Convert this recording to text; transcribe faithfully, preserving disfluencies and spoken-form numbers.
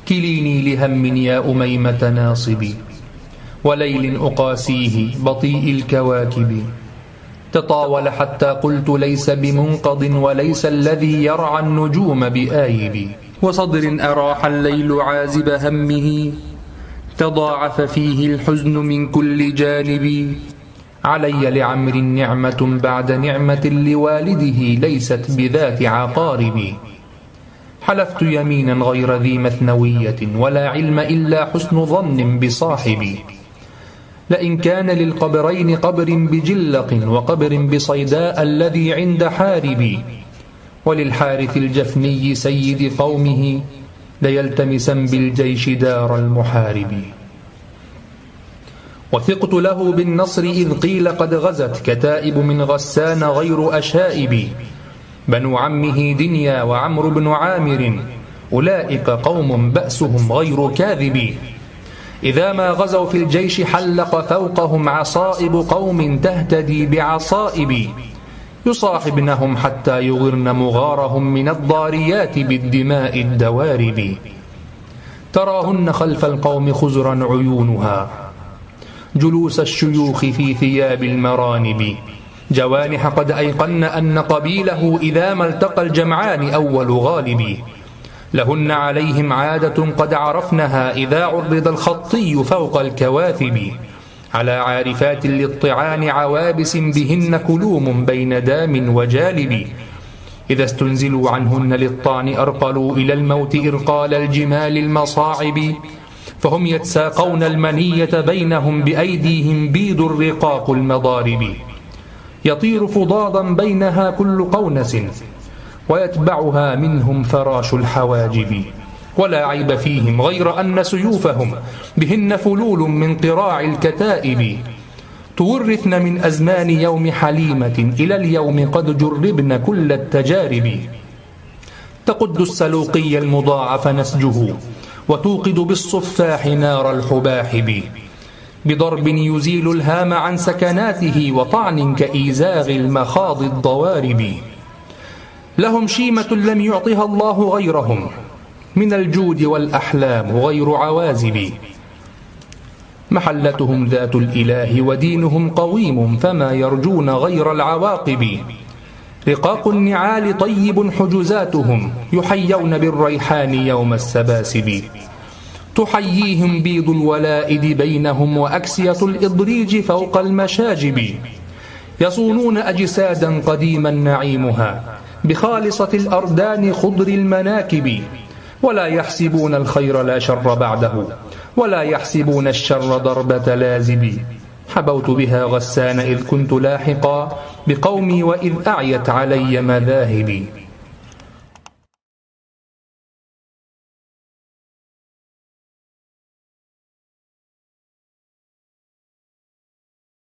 كليني لهم يا أميمة ناصبي، وليل أقاسيه بطيء الكواكب. تطاول حتى قلت ليس بمنقض، وليس الذي يرعى النجوم بآيب. وصدر أراح الليل عازب همه، تضاعف فيه الحزن من كل جانب. علي لعمر نعمة بعد نعمة، لوالده ليست بذات عقارب. حلفت يمينا غير ذي مثنوية، ولا علم إلا حسن ظن بصاحبي. لئن كان للقبرين قبر بجلق، وقبر بصيداء الذي عند حاربي، وللحارث الجفني سيد قومه، ليلتمسا بالجيش دار المحارب. وثقت له بالنصر إذ قيل قد غزت كتائب من غسان غير أشائب. بنو عمه دنيا وعمرو بن عامر، أولئك قوم بأسهم غير كاذب. إذا ما غزوا في الجيش حلق فوقهم عصائب قوم تهتدي بعصائب. يصاحبنهم حتى يغرن مغارهم من الضاريات بالدماء الدوارب. تراهن خلف القوم خزرا عيونها، جلوس الشيوخ في ثياب المرانب. جوانح قد أيقن أن قبيله إذا ما التقى الجمعان أول غالب. لهن عليهم عادة قد عرفنها، إذا عرض الخطي فوق الكواثب. على عارفات للطعان عوابس، بهن كلوم بين دام وجالب. إذا استنزلوا عنهن للطعن أرقلوا إلى الموت إرقال الجمال المصاعب. فهم يتساقون المنية بينهم، بأيديهم بيض الرقاق المضارب. يطير فضاضا بينها كل قونس، ويتبعها منهم فراش الحواجب. ولا عيب فيهم غير أن سيوفهم بهن فلول من قراع الكتائب. تورثن من أزمان يوم حليمة، إلى اليوم قد جربن كل التجارب. تقد السلوقي المضاعف نسجه، وتوقد بالصفاح نار الحباحب. بضرب يزيل الهام عن سكناته، وطعن كإيزاغ المخاض الضوارب. لهم شيمة لم يعطها الله غيرهم، من الجود والأحلام غير عوازب. محلتهم ذات الإله ودينهم قويم، فما يرجون غير العواقب. رقاق النعال طيب حجزاتهم، يحيون بالريحان يوم السباسب. تحييهم بيض الولائد بينهم، وأكسية الإضريج فوق المشاجب. يصونون أجسادا قديما نعيمها، بخالصة الأردان خضر المناكب. ولا يحسبون الخير لا شر بعده، ولا يحسبون الشر ضربة لازب. حبوت بها غسان إذ كنت لاحقا بقومي، وإذ أعيت علي مذاهبي.